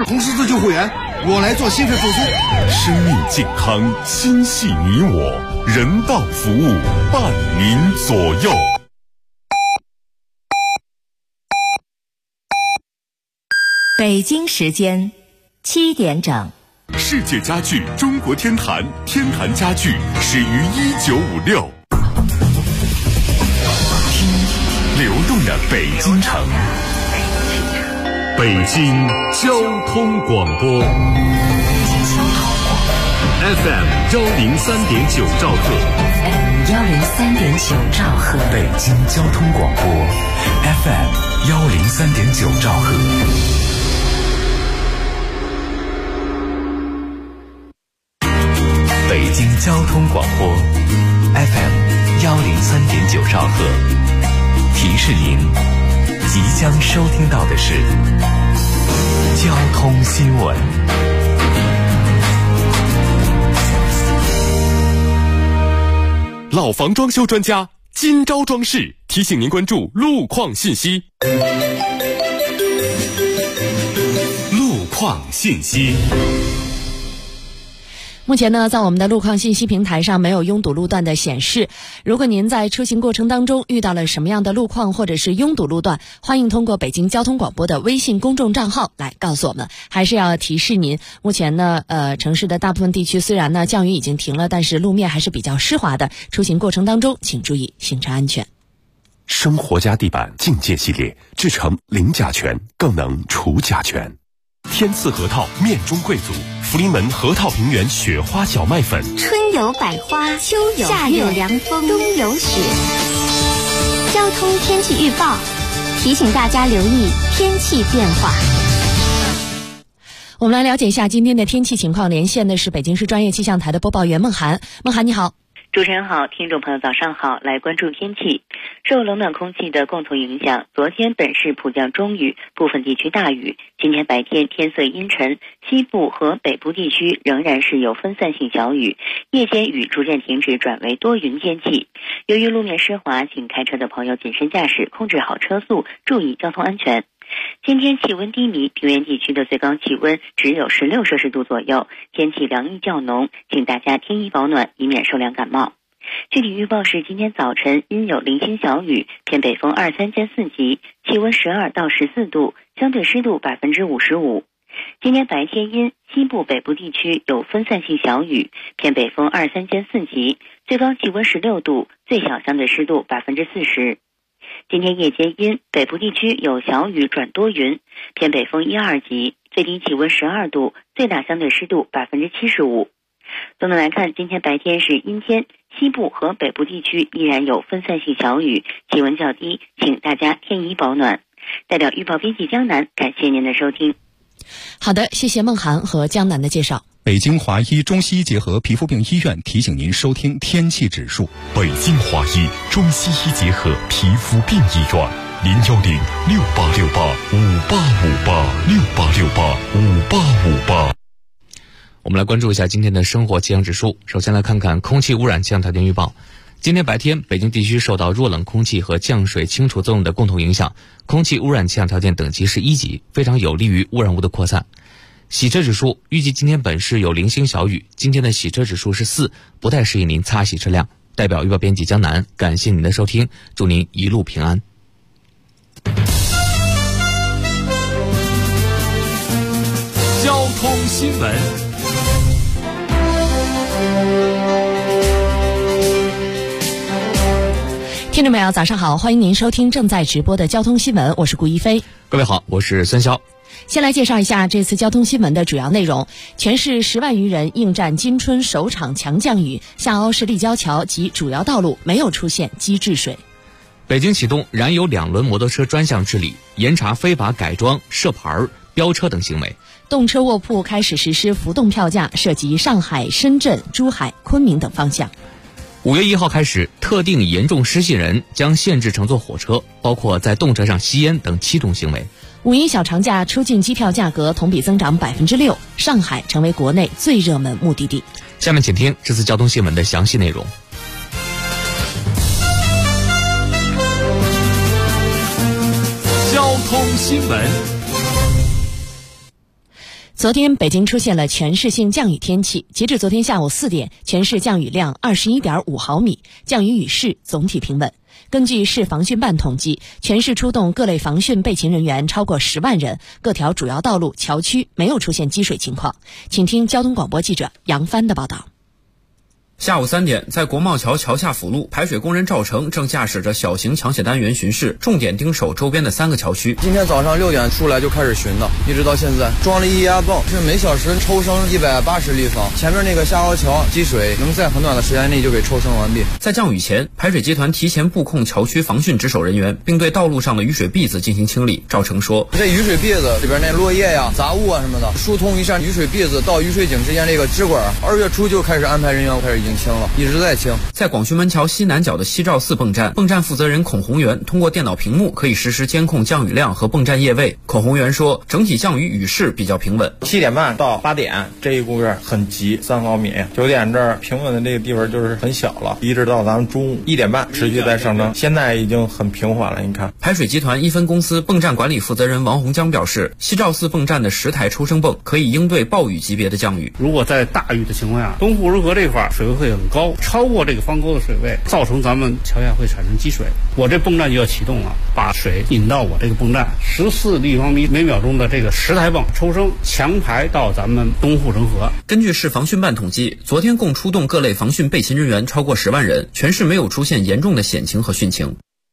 红十字救护员，我来做心肺复苏。 生命健康，心系你我，人道服务，伴您左右。 北京时间7点整。 世界家具中国天坛，天坛家具始于1956。听流动的北京城，北京交通广播 FM 103.9兆赫， 103.9兆赫， 北京交通广播 FM 103.9兆赫。北京交通广播 FM 103.9兆赫，提示您即将收听到的是交通新闻。老房装修专家金招装饰提醒您关注路况信息。路况信息。 目前呢，在我们的路况信息平台上没有拥堵路段的显示。如果您在出行过程当中遇到了什么样的路况或者是拥堵路段，欢迎通过北京交通广播的微信公众账号来告诉我们。还是要提示您，目前呢，城市的大部分地区虽然呢降雨已经停了，但是路面还是比较湿滑的。出行过程当中，请注意行车安全。 生活家地板境界系列，制成零甲醛，更能除甲醛。天赐核桃面中贵族，福临门核桃平原雪花小麦粉。 春有百花，秋有夏有凉风，冬有雪。交通天气预报提醒大家留意天气变化。 我们来了解一下今天的天气情况，连线的是北京市专业气象台的播报员孟涵。孟涵你好。 主持人好，听众朋友早上好，来关注天气。受冷暖空气的共同影响，昨天本市普降中雨，部分地区大雨。今天白天天色阴沉，西部和北部地区仍然是有分散性小雨，夜间雨逐渐停止，转为多云天气。由于路面湿滑，请开车的朋友谨慎驾驶，控制好车速，注意交通安全。今天气温低迷，平原地区的最高气温只有16摄氏度左右，天气凉意较浓，请大家添衣保暖，以免受凉感冒。具体预报是今天早晨阴有零星小雨，偏北风2、3间4级，气温12到14度，相对湿度55%。今天白天阴，西部北部地区有分散性小雨，偏北风2、3间4级，最高气温16度，最小相对湿度40%。今天夜间阴，北部地区有小雨转多云，偏北风1、2级，最低气温12度，最大相对湿度75%。总的来看，今天白天是阴天，西部和北部地区依然有分散性小雨，气温较低，请大家添衣保暖。代表预报编辑江南，感谢您的收听。 好的，谢谢孟涵和江南的介绍。 北京华医中西医结合皮肤病医院提醒您收听天气指数。 北京华医中西医结合皮肤病医院，0106868585858，68685858。 我们来关注一下今天的生活气象指数。首先来看看空气污染气象条件预报。今天白天，北京地区受到弱冷空气和降水清除作用的共同影响，空气污染气象条件等级是1级，非常有利于污染物的扩散。洗车指数预计今天本市有零星小雨，今天的洗车指数是4，不太适宜您擦洗车辆。代表预报编辑江南，感谢您的收听，祝您一路平安。 交通新闻。 听众朋友早上好，欢迎您收听正在直播的交通新闻，我是顾一飞。 各位好，我是孙潇。 先来介绍一下这次交通新闻的主要内容。全市10万余人应战今春首场强降雨，下凹市立交桥及主要道路没有出现积滞水。 北京启动燃油2轮摩托车专项治理，严查非法改装、设牌、飙车等行为。 动车卧铺开始实施浮动票价，涉及上海、深圳、珠海、昆明等方向。 5月1号开始，特定严重失信人将限制乘坐火车，包括在动车上吸烟等7种行为。 5一小长假出境机票价格同比增长6%，上海成为国内最热门目的地。 下面请听这次交通新闻的详细内容。 交通新闻。 昨天北京出现了全市性降雨天气，截至昨天下午4点，全市降雨量21.5毫米，降雨雨势总体平稳。根据市防汛办统计，全市出动各类防汛备勤人员超过10万人，各条主要道路、桥区没有出现积水情况。请听交通广播记者杨帆的报道。 下午3点，在国贸桥桥下辅路，排水工人赵成正驾驶着小型抢险单元巡视，重点盯守周边的3个桥区。 今天早上6点出来就开始巡的，一直到现在，装了液压泵，是每小时抽升180立方。前面那个下高桥积水能在很短的时间内就给抽升完毕。 在降雨前，排水集团提前布控桥区防汛值守人员，并对道路上的雨水篦子进行清理。赵成说， 这雨水篦子里边那落叶呀、杂物啊什么的，疏通一下雨水篦子到雨水井之间这个支管。2月初就开始安排人员开始已经清了，一直在清。 在广渠门桥西南角的西赵寺泵站，泵站负责人孔宏元通过电脑屏幕可以实时监控降雨量和泵站液位。孔宏元说，整体降雨雨势比较平稳。 7点半到8点这一股月很急，3毫米。9点这儿平稳的这个地方就是很小了，一直到咱们中午1点半持续在上升，现在已经很平缓了。你看， 排水集团一分公司泵站管理负责人王洪江表示，西赵寺泵站的10台抽升泵可以应对暴雨级别的降雨。 如果在大雨的情况下，东护润河这块水位会很高，超过这个方沟的水位，造成咱们桥下会产生积水，我这泵站就要启动了，把水引到我这个泵站14立方米每秒钟的这个10台泵抽升强排到咱们东护城河。 根据市防汛办统计，昨天共出动各类防汛备勤人员超过10万人，全市没有出现严重的险情和汛情。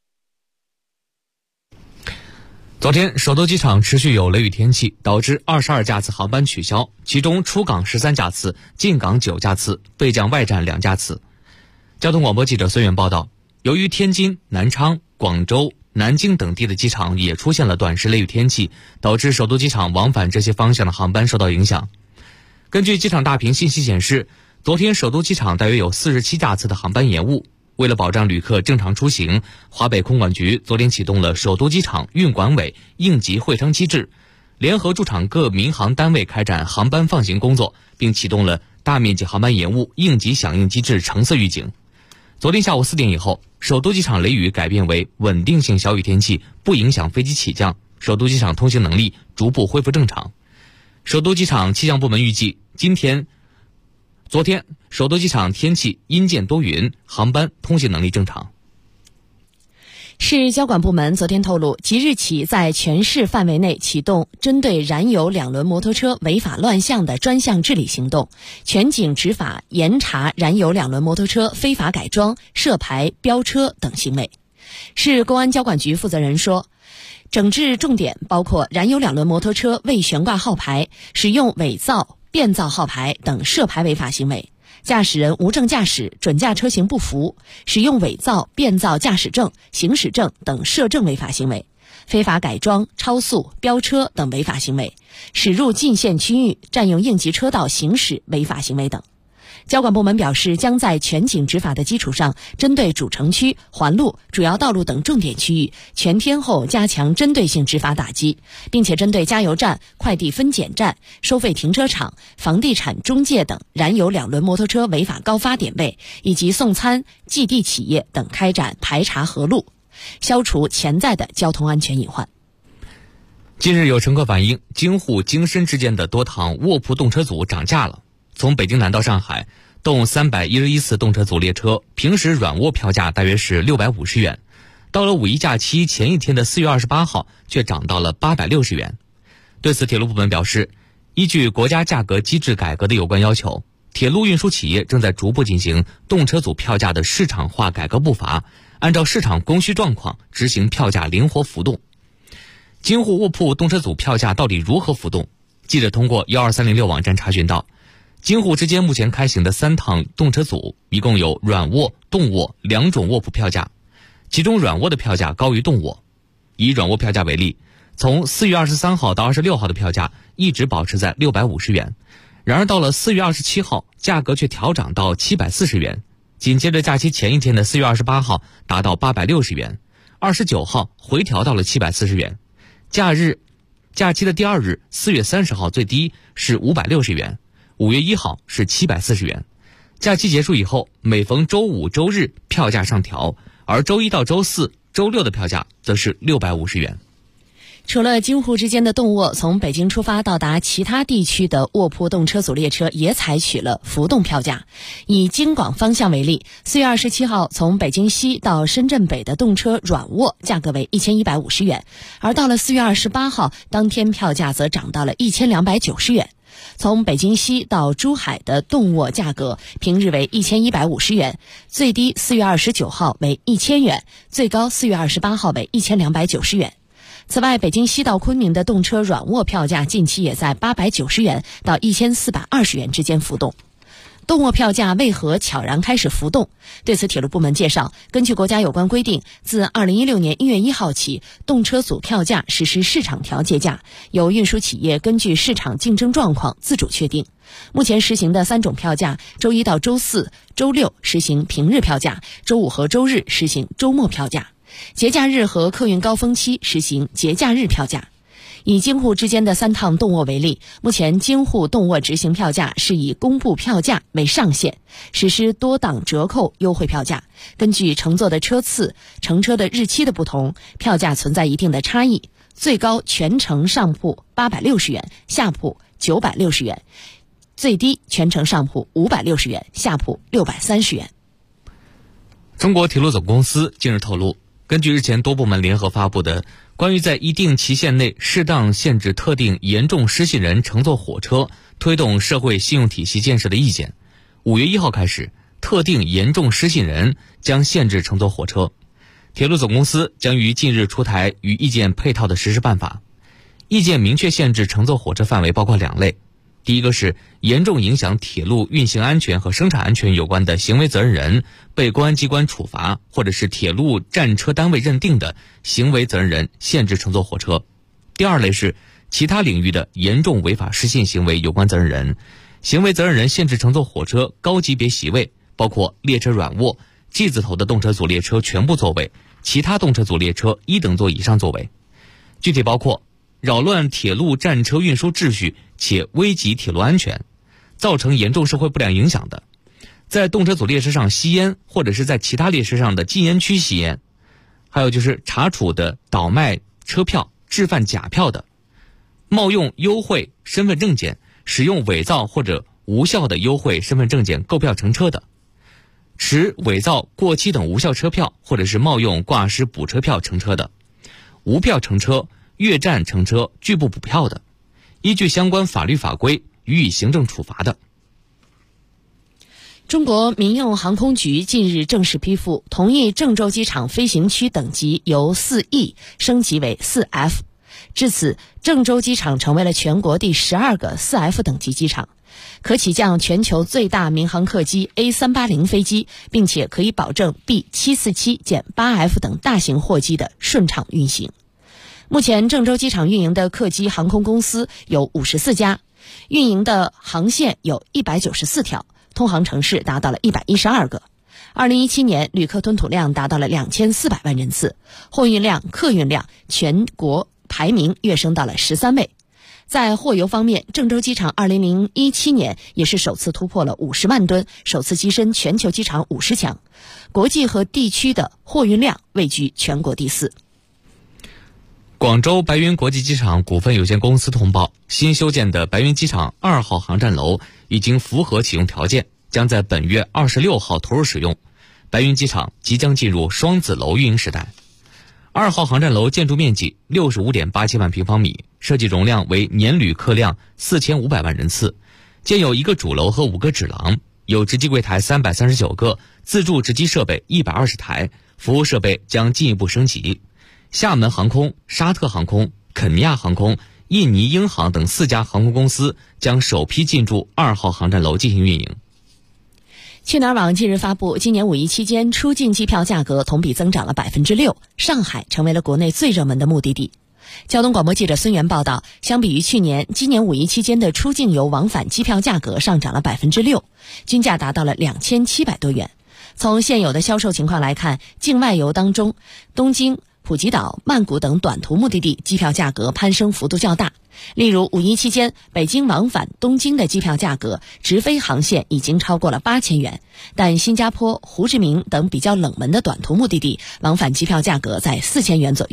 昨天，首都机场持续有雷雨天气，导致22架次航班取消，其中出港13架次，进港9架次，备降外站2架次。交通广播记者孙远报道，由于天津、南昌、广州、南京等地的机场也出现了短时雷雨天气，导致首都机场往返这些方向的航班受到影响。根据机场大屏信息显示，昨天首都机场大约有47架次的航班延误。为了保障旅客正常出行，华北空管局昨天启动了首都机场运管委应急会商机制，联合驻场各民航单位开展航班放行工作，并启动了大面积航班延误应急响应机制橙色预警。昨天下午4点以后，首都机场雷雨改变为稳定性小雨天气，不影响飞机起降，首都机场通行能力逐步恢复正常。首都机场气象部门预计，昨天首都机场天气阴见多云，航班通行能力正常。 市交管部门昨天透露，即日起在全市范围内启动针对燃油2轮摩托车违法乱象的专项治理行动，全警执法严查燃油2轮摩托车非法改装、设牌、飙车等行为。市公安交管局负责人说，整治重点包括燃油2轮摩托车未悬挂号牌、使用伪造、变造号牌等设牌违法行为，驾驶人无证驾驶、准驾车型不符、使用伪造、变造驾驶证、行驶证等摄证违法行为，非法改装、超速、飙车等违法行为，驶入禁限区域、占用应急车道行驶违法行为等。交管部门表示，将在全警执法的基础上，针对主城区、环路、主要道路等重点区域，全天候加强针对性执法打击，并且针对加油站、快递分拣站、收费停车场、房地产中介等燃油2轮摩托车违法高发点位以及送餐、寄递企业等开展排查核录，消除潜在的交通安全隐患。 近日有乘客反映，京沪京深之间的多趟卧铺动车组涨价了。从北京南到上海，动311次动车组列车平时软卧票价大约是650元，到了五一假期前一天的4月28号却涨到了860元。对此，铁路部门表示，依据国家价格机制改革的有关要求，铁路运输企业正在逐步进行动车组票价的市场化改革步伐，按照市场供需状况执行票价灵活浮动。京沪卧铺动车组票价到底如何浮动？记者通过12306网站查询到，京沪之间目前开行的3趟动车组一共有软卧、动卧2种卧铺票价，其中软卧的票价高于动卧。以软卧票价为例，从4月23号到26号的票价一直保持在650元，然而到了4月27号，价格却调涨到740元，紧接着假期前一天的4月28号达到860元，29号回调到了740元，假期的第2日4月30号最低是560元，5月1号是740元。假期结束以后，每逢周五、周日票价上调，而周一到周四、周六的票价则是650元。 除了京沪之间的动卧，从北京出发到达其他地区的卧铺动车组列车也采取了浮动票价。以京广方向为例，4月27号从北京西到深圳北的动车软卧价格为1150元，而到了4月28号，当天票价则涨到了1290元。从北京西到珠海的动卧价格平日为1150元，最低4月29号为1000元，最高4月28号为1290元。此外，北京西到昆明的动车软卧票价近期也在890元到1420元之间浮动。动卧票价为何悄然开始浮动？对此，铁路部门介绍，根据国家有关规定，自2016年1月1号起，动车组票价实施市场调节价，由运输企业根据市场竞争状况自主确定。目前实行的3种票价，周一到周四、周六实行平日票价，周五和周日实行周末票价，节假日和客运高峰期实行节假日票价。以京沪之间的3趟动卧为例，目前京沪动卧执行票价是以公布票价为上限，实施多档折扣优惠票价。根据乘坐的车次、乘车的日期的不同，票价存在一定的差异。最高全程上铺860元，下铺960元；最低全程上铺560元，下铺630元。 中国铁路总公司近日透露，根据日前多部门联合发布的关于在一定期限内适当限制特定严重失信人乘坐火车，推动社会信用体系建设的意见，5月1号开始，特定严重失信人将限制乘坐火车。铁路总公司将于近日出台与意见配套的实施办法。意见明确限制乘坐火车范围包括2类，第一个是严重影响铁路运行安全和生产安全有关的行为责任人被公安机关处罚，或者是铁路站车单位认定的行为责任人限制乘坐火车。第二类是其他领域的严重违法失信行为有关责任人，行为责任人限制乘坐火车高级别席位，包括列车软卧、G 字头的动车组列车全部座位，其他动车组列车1等座以上座位。具体包括扰乱铁路站车运输秩序且危及铁路安全，造成严重社会不良影响的，在动车组列车上吸烟，或者是在其他列车上的禁烟区吸烟，还有就是查处的倒卖车票、制贩假票的，冒用优惠身份证件、使用伪造或者无效的优惠身份证件购票乘车的，持伪造、过期等无效车票或者是冒用挂失补车票乘车的，无票乘车、越站乘车拒不补票的，依据相关法律法规予以行政处罚的。 中国民用航空局近日正式批复，同意郑州机场飞行区等级由4E 升级为4F。至此，郑州机场成为了全国第12个4F 等级机场，可起降全球最大民航客机 A380 飞机，并且可以保证 B747-8F 等大型货机的顺畅运行。目前郑州机场运营的客机航空公司有54家，运营的航线有194条，通航城市达到了112个。2017年旅客吞吐量达到了2400万人次，货运量、客运量全国排名跃升到了13位。在货邮方面，郑州机场2017年也是首次突破了50万吨，首次跻身全球机场50强，国际和地区的货运量位居全国第4。 广州白云国际机场股份有限公司通报，新修建的白云机场2号航站楼已经符合启用条件，将在本月26号投入使用。白云机场即将进入双子楼运营时代。2号航站楼建筑面积 65.87 万平方米，设计容量为年旅客量4500万人次，建有1个主楼和5个指廊，有值机柜台339个，自助值机设备120台，服务设备将进一步升级。厦门航空、沙特航空、肯尼亚航空、印尼英航等4家航空公司将首批进驻2号航站楼进行运营。 去哪儿网近日发布，今年5一期间出境机票价格同比增长了 6%， 上海成为了国内最热门的目的地。交通广播记者孙源报道，相比于去年，今年5一期间的出境游往返机票价格上涨了 6%， 均价达到了2700多元。从现有的销售情况来看，境外游当中，东京、普吉岛、曼谷等短途目的地机票价格攀升幅度较大。例如5一期间，北京往返东京的机票价格直飞航线已经超过了8000元，但新加坡、胡志明等比较冷门的短途目的地往返机票价格在4000元左右。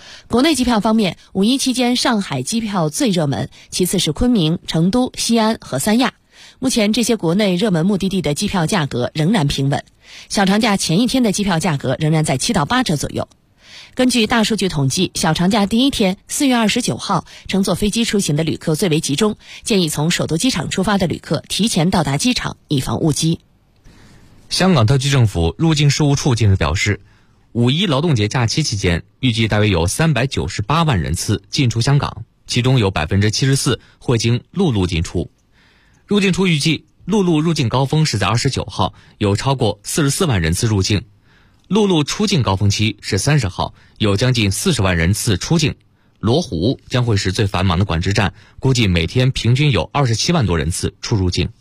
国内机票方面，5一期间上海机票最热门，其次是昆明、成都、西安和三亚。目前这些国内热门目的地的机票价格仍然平稳，小长假前一天的机票价格仍然在7到8折左右。根据大数据统计，小长假第一天4月29号乘坐飞机出行的旅客最为集中，建议从首都机场出发的旅客提前到达机场，以防误机。 香港特区政府入境事务处近日表示，5一劳动节假期期间，预计大约有398万人次进出香港，其中有74%会经陆路进出。入境处预计，陆路入境高峰是在29号，有超过44万人次入境；陆路出境高峰期是30号，有将近40万人次出境。罗湖将会是最繁忙的管制站，估计每天平均有27万多人次出入境。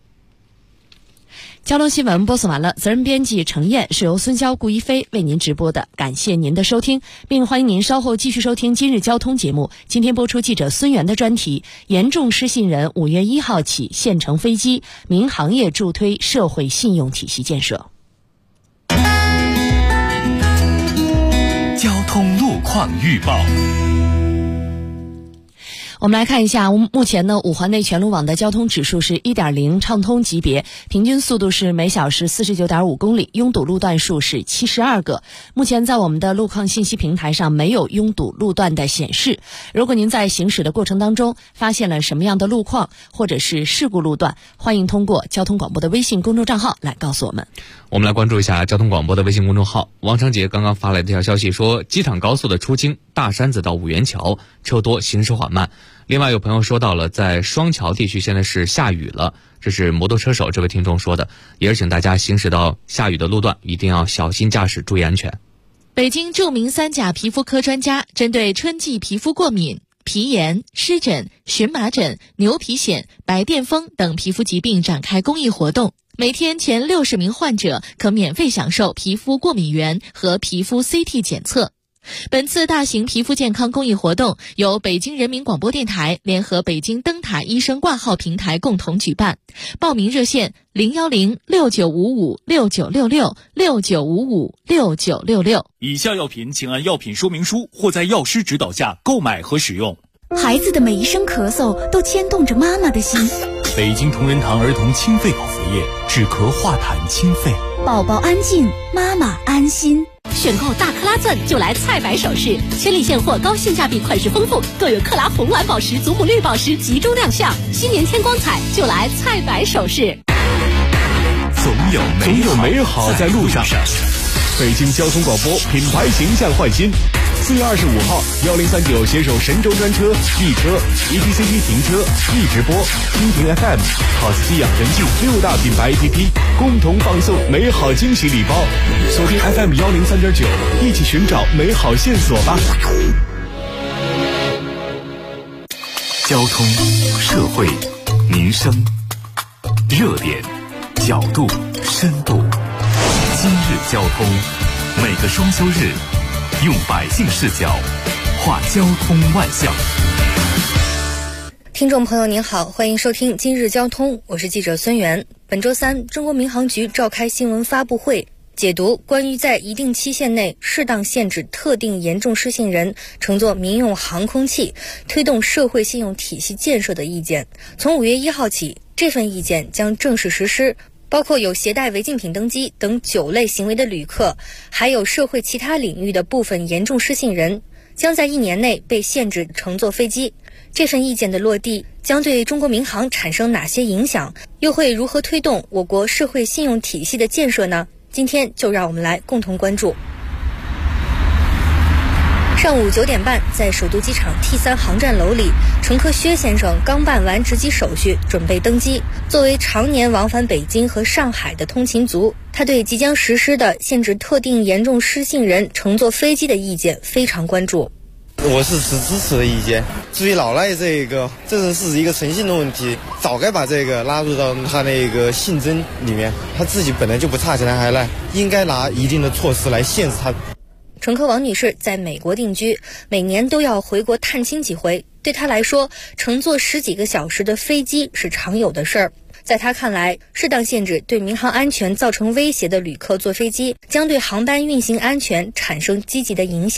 交通新闻播送完了，责任编辑程燕，是由孙潇、顾一飞为您直播的，感谢您的收听，并欢迎您稍后继续收听今日交通节目。今天播出记者孙源的专题，严重失信人5月1号起限乘飞机，民航业助推社会信用体系建设。 交通路况预报。 我们来看一下，目前呢，5环内全路网的交通指数是 1.0 畅通级别，平均速度是每小时 49.5 公里，拥堵路段数是72个。目前在我们的路况信息平台上没有拥堵路段的显示。如果您在行驶的过程当中发现了什么样的路况或者是事故路段，欢迎通过交通广播的微信公众账号来告诉我们。 我们来关注一下交通广播的微信公众号。王长杰刚刚发来的一条消息说，机场高速的出京大山子到五元桥车多，行驶缓慢。另外有朋友说到了，在双桥地区现在是下雨了，这是摩托车手这位听众说的，也是请大家行驶到下雨的路段一定要小心驾驶，注意安全。 北京著名3甲皮肤科专家针对春季皮肤过敏、皮炎、湿疹、荨麻疹、牛皮癣、白癜风等皮肤疾病展开公益活动，每天前60名患者可免费享受皮肤过敏原和皮肤 CT 检测。本次大型皮肤健康公益活动由北京人民广播电台联合北京灯塔医生挂号平台共同举办，报名热线010-6955-6966 以下药品请按药品说明书或在药师指导下购买和使用。 孩子的每一声咳嗽都牵动着妈妈的心。 北京同仁堂儿童清肺口服液，止咳化痰清肺， 宝宝安静，妈妈安心。 选购大克拉钻就来菜百首饰，千里现货，高性价比，款式丰富，更有克拉红蓝宝石、祖母绿宝石集中亮相。新年添光彩，就来菜百首饰。 总有美好在路上。 北京交通广播品牌形象焕新。4月25号，1039携手神州专车、易车、ETCT 停车、易直播、蜻蜓 FM、好斯基养生记6大品牌 APP 共同放送美好惊喜礼包。锁定 FM 103.9，一起寻找美好线索吧。 交通、社会、民生，热点、角度、深度。今日交通，每个双休日，用百姓视角画交通万象。 听众朋友您好，欢迎收听今日交通，我是记者孙源。本周三，中国民航局召开新闻发布会，解读关于在一定期限内适当限制特定严重失信人乘坐民用航空器，推动社会信用体系建设的意见。从5月1号起，这份意见将正式实施，包括有携带违禁品登机等9类行为的旅客，还有社会其他领域的部分严重失信人，将在1年内被限制乘坐飞机。这份意见的落地将对中国民航产生哪些影响，又会如何推动我国社会信用体系的建设呢？今天就让我们来共同关注。上午9点半，在首都机场 T3 航站楼里，乘客薛先生刚办完值机手续，准备登机。作为常年往返北京和上海的通勤族，他对即将实施的限制特定严重失信人乘坐飞机的意见非常关注。 我是持支持的意见。至于老赖这是一个诚信的问题，早该把这个纳入到他那个信征里面。他自己本来就不差钱的还赖，应该拿一定的措施来限制他。 乘客王女士在美国定居，每年都要回国探亲几回，对她来说，乘坐10几个小时的飞机是常有的事儿。在她看来，适当限制对民航安全造成威胁的旅客坐飞机，将对航班运行安全产生积极的影响。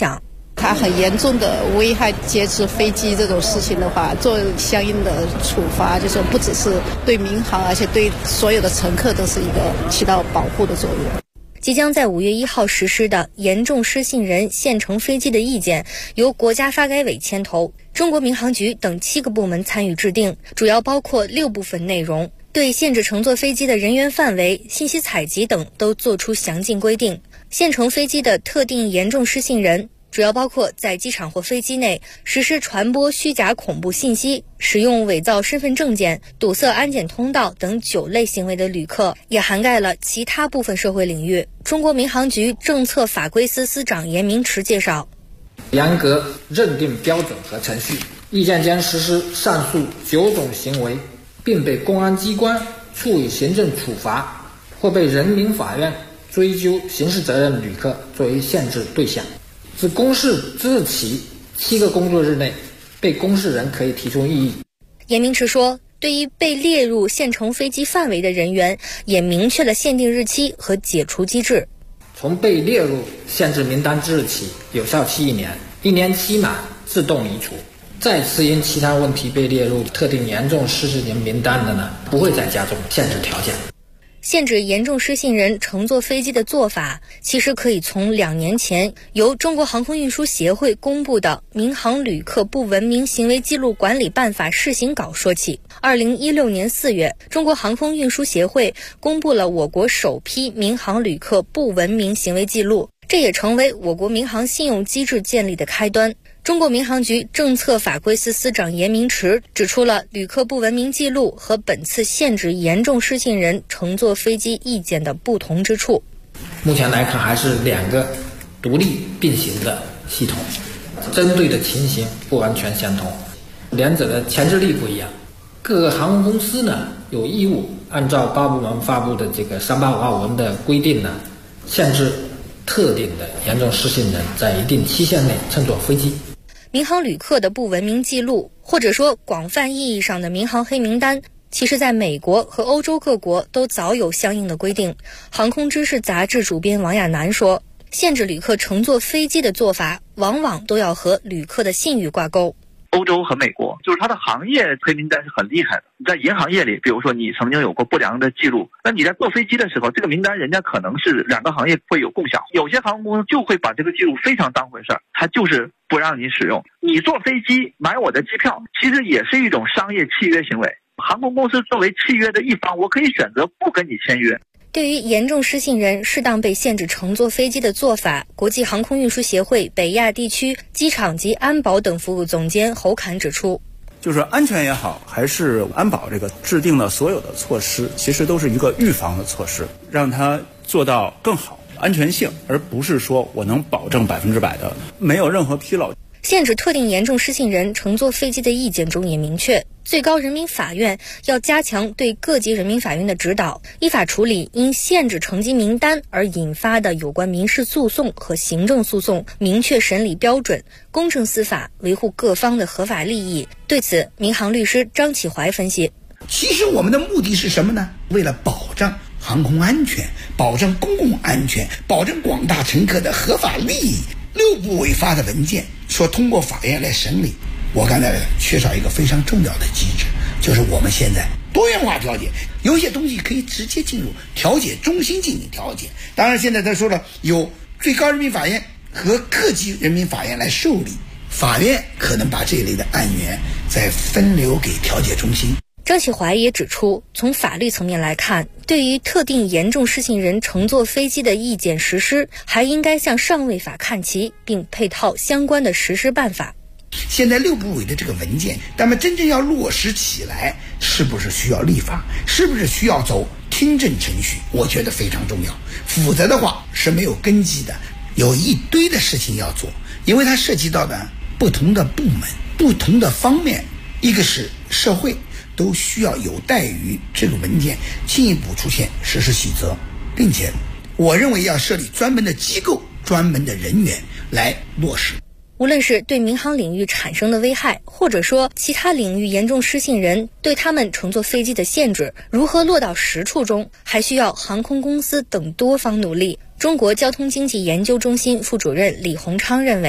它很严重的危害劫持飞机这种事情的话，做相应的处罚，就是不只是对民航，而且对所有的乘客都是一个起到保护的作用。 即将在5月1号实施的严重失信人限乘飞机的意见，由国家发改委牵头，中国民航局等7个部门参与制定，主要包括6部分内容，对限制乘坐飞机的人员范围、信息采集等都作出详尽规定。限乘飞机的特定严重失信人主要包括在机场或飞机内实施传播虚假恐怖信息、使用伪造身份证件、堵塞安检通道等9类行为的旅客，也涵盖了其他部分社会领域。中国民航局政策法规司司长严明池介绍， 严格认定标准和程序，意见间实施上述9种行为，并被公安机关处以行政处罚或被人民法院追究刑事责任旅客作为限制对象。自公示之日起7个工作日内，被公示人可以提出异议。 严明池说，对于被列入限乘飞机范围的人员，也明确了限定日期和解除机制。 从被列入限制名单之日起，有效期1年，1年期满自动移除。再次因其他问题被列入特定严重失信人名单的呢，不会再加重限制条件。 限制严重失信人乘坐飞机的做法，其实可以从2年前由中国航空运输协会公布的《民航旅客不文明行为记录管理办法》试行稿说起。2016年4月，中国航空运输协会公布了我国首批民航旅客不文明行为记录，这也成为我国民航信用机制建立的开端。中国民航局政策法规司司长严明池指出了旅客不文明记录和本次限制严重失信人乘坐飞机意见的不同之处。 目前来看，还是2个独立并行的系统，针对的情形不完全相同，两者的前置力不一样。各个航空公司呢有义务按照8部门发布的这个385文的规定呢，限制特定的严重失信人在一定期限内乘坐飞机。 民航旅客的不文明记录，或者说广泛意义上的民航黑名单，其实在美国和欧洲各国都早有相应的规定。航空知识杂志主编王亚楠说，限制旅客乘坐飞机的做法往往都要和旅客的信誉挂钩。 欧洲和美国，就是它的行业黑名单是很厉害的。在银行业里，比如说你曾经有过不良的记录，那你在坐飞机的时候，这个名单人家可能是2个行业会有共享。有些航空公司就会把这个记录非常当回事儿，它就是不让你使用。你坐飞机买我的机票，其实也是一种商业契约行为。航空公司作为契约的一方，我可以选择不跟你签约。 对于严重失信人适当被限制乘坐飞机的做法，国际航空运输协会北亚地区机场及安保等服务总监侯侃指出， 就是安全也好，还是安保这个制定的所有的措施，其实都是一个预防的措施，让它做到更好安全性，而不是说我能保证100%的没有任何纰漏。 限制特定严重失信人乘坐飞机的意见中也明确，最高人民法院要加强对各级人民法院的指导，依法处理因限制乘机名单而引发的有关民事诉讼和行政诉讼，明确审理标准，公正司法，维护各方的合法利益。对此，民航律师张启怀分析， 其实我们的目的是什么呢？为了保障航空安全，保证公共安全，保证广大乘客的合法利益。6部委发的文件说通过法院来审理，我刚才缺少一个非常重要的机制，就是我们现在多元化调解，有些东西可以直接进入调解中心进行调解。当然现在他说了，有最高人民法院和各级人民法院来受理，法院可能把这一类的案源再分流给调解中心。 张启怀也指出，从法律层面来看，对于特定严重失信人乘坐飞机的意见实施，还应该向上位法看齐，并配套相关的实施办法。 现在6部委的这个文件，那么真正要落实起来，是不是需要立法？是不是需要走听证程序？我觉得非常重要，否则的话是没有根基的，有一堆的事情要做，因为它涉及到的不同的部门、不同的方面，一个是社会，都需要有待于这个文件进一步出现实施细则，并且我认为要设立专门的机构、专门的人员来落实。 无论是对民航领域产生的危害，或者说其他领域严重失信人对他们乘坐飞机的限制，如何落到实处中，还需要航空公司等多方努力。中国交通经济研究中心副主任李洪昌认为，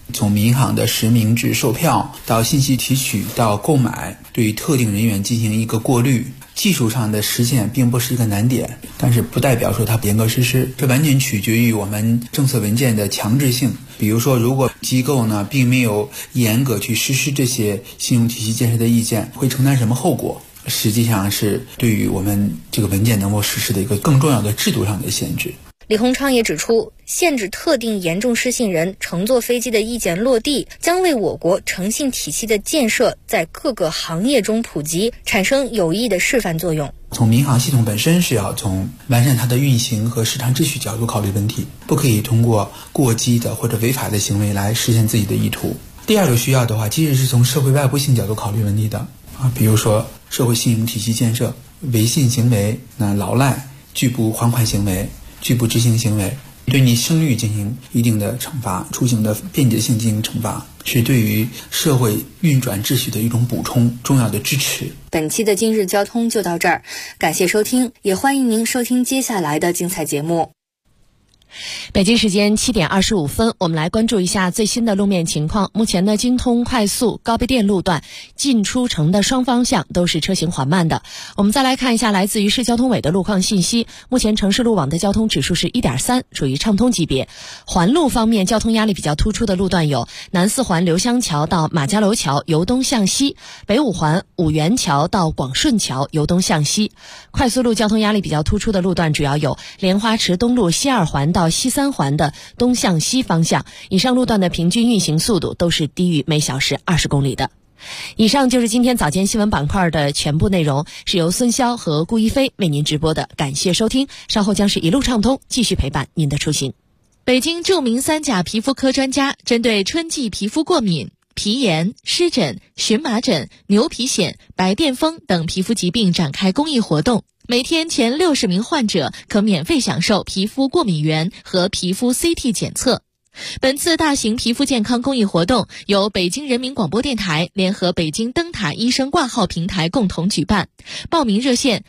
从民航的实名制售票到信息提取到购买，对特定人员进行一个过滤。技术上的实现并不是一个难点，但是不代表说它严格实施，这完全取决于我们政策文件的强制性。比如说，如果机构呢并没有严格去实施这些信用体系建设的意见，会承担什么后果？实际上是对于我们这个文件能够实施的一个更重要的制度上的限制。 李鸿昌也指出，限制特定严重失信人乘坐飞机的意见落地，将为我国诚信体系的建设在各个行业中普及产生有益的示范作用。 从民航系统本身是要从完善它的运行和市场秩序角度考虑问题，不可以通过过激的或者违法的行为来实现自己的意图。第二个需要的话，其实是从社会外部性角度考虑问题的比如说社会信用体系建设、违信行为、老赖、拒不还款行为、拒不执行行为，对你声誉进行一定的惩罚，出行的便捷性进行惩罚，是对于社会运转秩序的一种补充，重要的支持。 本期的今日交通就到这儿，感谢收听，也欢迎您收听接下来的精彩节目。 北京时间7点25分，我们来关注一下最新的路面情况。目前呢，京通快速高碑店路段进出城的双方向都是车行缓慢的。我们再来看一下来自于市交通委的路况信息。目前城市路网的交通指数是 1.3， 属于畅通级别。环路方面，交通压力比较突出的路段有南四环刘香桥到马家楼桥由东向西，北五环五元桥到广顺桥由东向西。快速路交通压力比较突出的路段主要有莲花池东路西二环到西三环的东向西方向，以上路段的平均运行速度都是低于每小时20公里的。以上就是今天早间新闻板块的全部内容，是由孙潇和顾一飞为您直播的，感谢收听，稍后将是一路畅通，继续陪伴您的出行。 北京著名3甲皮肤科专家针对春季皮肤过敏、皮炎、湿疹、荨麻疹、牛皮癣、白癜风等皮肤疾病展开公益活动，每天前60名患者可免费享受皮肤过敏原和皮肤 CT 检测。本次大型皮肤健康公益活动由北京人民广播电台联合北京灯塔医生挂号平台共同举办，报名热线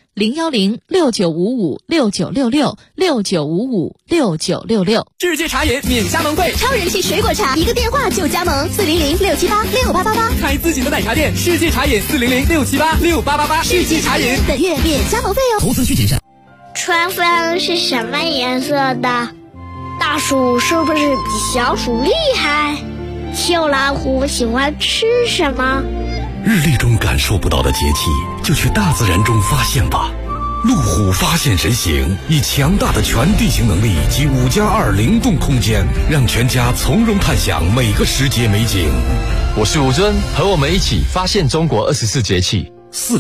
010-6955-6966，6955-6966。 世界茶饮免加盟费， 超人气水果茶一个电话就加盟，400-678-6888， 开自己的奶茶店，世界茶饮400-678-6888，世界茶饮本月免加盟费哦。 投资需谨慎。 春风是什么颜色的？大鼠是不是比小鼠厉害？秋老虎喜欢吃什么？ 日历中感受不到的节气，就去大自然中发现吧。路虎发现神行，以强大的全地形能力及5+2灵动空间，让全家从容探享每个时节美景。 我是吴尊，和我们一起发现中国24节气。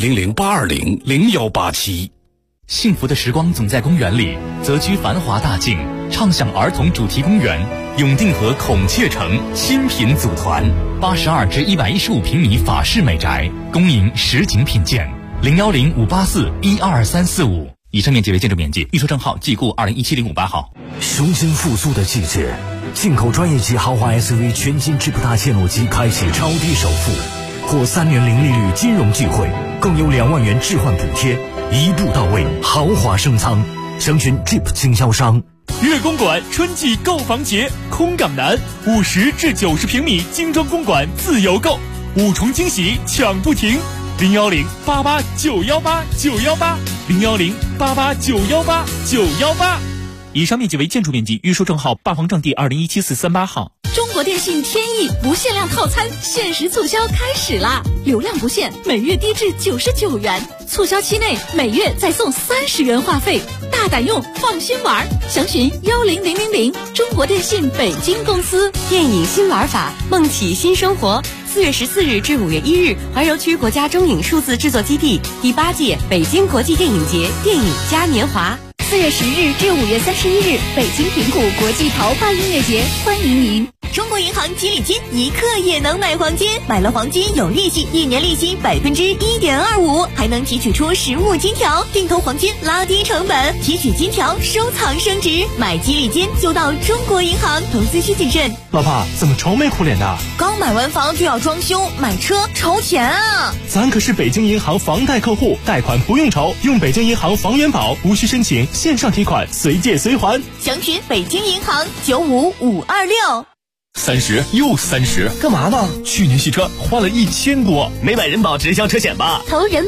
400-820-0187。 幸福的时光总在公园里，择居繁华大境，畅享儿童主题公园。永定河孔雀城新品组团，82至115平米法式美宅，恭迎实景品鉴。010-584-12345。以上面积为建筑面积，预售证号即固2017-05-8号。 雄心复苏的季节，进口专业级豪华 SUV 全新智普大切诺基开启超低首付，获3年零利率金融机会，更有2万元置换补贴，一步到位，豪华升舱。详询 Jeep 经销商。 粤公馆春季购房节，空港南50至90平米精装公馆自由购，5重惊喜抢不停。010-88-918-918，010-88-918-918。以上面积为建筑面积，预售证号八方正地2017-438号。 中国电信天翼不限量套餐限时促销开始啦！流量不限，每月低至99元，促销期内每月再送30元话费，大胆用，放心玩。详询10000，中国电信北京公司。 电影新玩法，梦起新生活。4月14日至5月1日，怀柔区国家中影数字制作基地第8届北京国际电影节电影嘉年华。 4月10日至5月31日，北京平谷国际桃花音乐节，欢迎您。 中国银行吉利金一刻也能买黄金，买了黄金有利息，1年利息1.25%，还能提取出实物金条，定投黄金拉低成本，提取金条收藏升值。买吉利金就到中国银行，投资需谨慎。 老婆怎么愁眉苦脸的？ 刚买完房就要装修，买车愁钱啊！ 咱可是北京银行房贷客户，贷款不用愁，用北京银行房元宝，无需申请，线上提款，随借随还。 详询北京银行95526。 30又30， 干嘛呢？ 去年洗车花了1000多， 没买人保直销车险吧？ 投人保